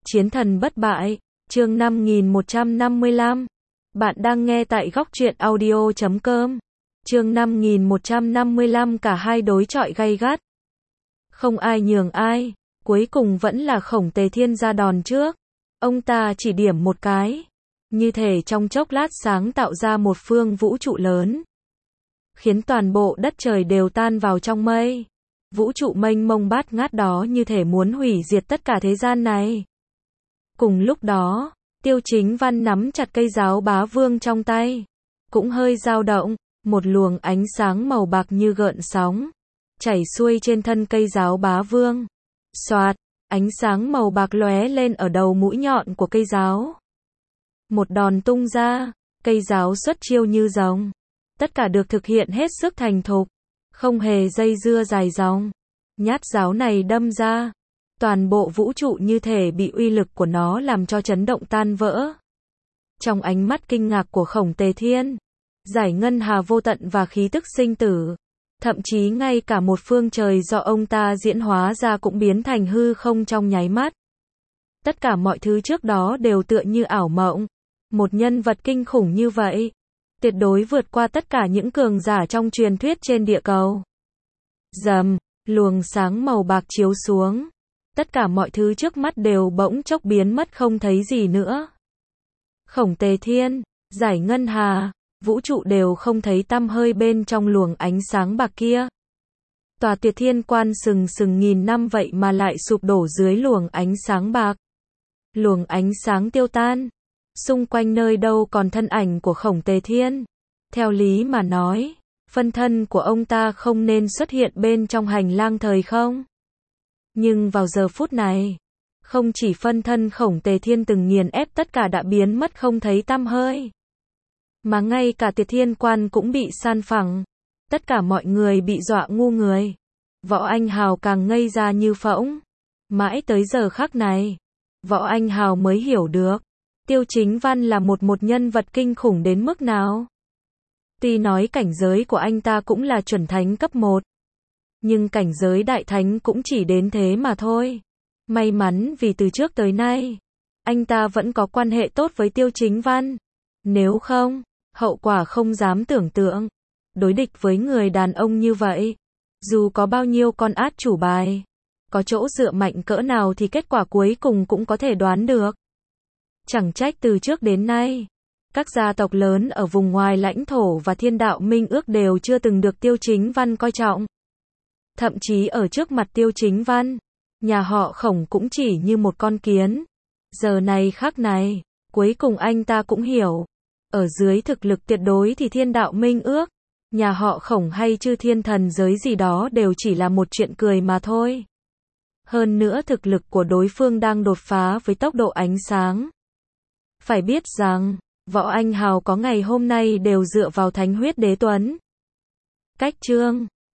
Chiến thần bất bại, chương 5155. Bạn đang nghe tại góc truyện audio.com. Chương 5155 cả hai đối chọi gay gắt. Không ai nhường ai, cuối cùng vẫn là Khổng Tề Thiên ra đòn trước. Ông ta chỉ điểm một cái, như thể trong chốc lát sáng tạo ra một phương vũ trụ lớn, khiến toàn bộ đất trời đều tan vào trong mây. Vũ trụ mênh mông bát ngát đó như thể muốn hủy diệt tất cả thế gian này. Cùng lúc đó, Tiêu Chính Văn nắm chặt cây giáo bá vương trong tay, cũng hơi dao động, một luồng ánh sáng màu bạc như gợn sóng, chảy xuôi trên thân cây giáo bá vương. Xoạt, ánh sáng màu bạc lóe lên ở đầu mũi nhọn của cây giáo. Một đòn tung ra, cây giáo xuất chiêu như rồng. Tất cả được thực hiện hết sức thành thục, không hề dây dưa dài dòng. Nhát giáo này đâm ra, toàn bộ vũ trụ như thể bị uy lực của nó làm cho chấn động tan vỡ. Trong ánh mắt kinh ngạc của Khổng Tề Thiên, giải ngân hà vô tận và khí tức sinh tử, thậm chí ngay cả một phương trời do ông ta diễn hóa ra cũng biến thành hư không trong nháy mắt. Tất cả mọi thứ trước đó đều tựa như ảo mộng. Một nhân vật kinh khủng như vậy, tuyệt đối vượt qua tất cả những cường giả trong truyền thuyết trên địa cầu. Rầm, luồng sáng màu bạc chiếu xuống. Tất cả mọi thứ trước mắt đều bỗng chốc biến mất không thấy gì nữa. Khổng Tề Thiên, giải ngân hà, vũ trụ đều không thấy tăm hơi bên trong luồng ánh sáng bạc kia. Tòa Tuyệt Thiên Quan sừng sừng nghìn năm vậy mà lại sụp đổ dưới luồng ánh sáng bạc. Luồng ánh sáng tiêu tan. Xung quanh nơi đâu còn thân ảnh của Khổng Tề Thiên. Theo lý mà nói, phân thân của ông ta không nên xuất hiện bên trong hành lang thời không. Nhưng vào giờ phút này, không chỉ phân thân Khổng Tề Thiên từng nghiền ép tất cả đã biến mất không thấy tăm hơi, mà ngay cả Tuyệt Thiên Quan cũng bị san phẳng. Tất cả mọi người bị dọa ngu người. Võ Anh Hào càng ngây ra như phỗng. Mãi tới giờ khắc này, Võ Anh Hào mới hiểu được Tiêu Chính Văn là một nhân vật kinh khủng đến mức nào. Tuy nói cảnh giới của anh ta cũng là chuẩn thánh cấp 1, nhưng cảnh giới đại thánh cũng chỉ đến thế mà thôi. May mắn vì từ trước tới nay, anh ta vẫn có quan hệ tốt với Tiêu Chính Văn. Nếu không, hậu quả không dám tưởng tượng. Đối địch với người đàn ông như vậy, dù có bao nhiêu con át chủ bài, có chỗ dựa mạnh cỡ nào thì kết quả cuối cùng cũng có thể đoán được. Chẳng trách từ trước đến nay, các gia tộc lớn ở vùng ngoài lãnh thổ và Thiên Đạo Minh Ước đều chưa từng được Tiêu Chính Văn coi trọng. Thậm chí ở trước mặt Tiêu Chính Văn, nhà họ Khổng cũng chỉ như một con kiến. Giờ này khắc này, cuối cùng anh ta cũng hiểu. Ở dưới thực lực tuyệt đối thì Thiên Đạo Minh Ước, nhà họ Khổng hay chư thiên thần giới gì đó đều chỉ là một chuyện cười mà thôi. Hơn nữa thực lực của đối phương đang đột phá với tốc độ ánh sáng. Phải biết rằng, Võ Anh Hào có ngày hôm nay đều dựa vào Thánh Huyết Đế Tuấn. Cách chương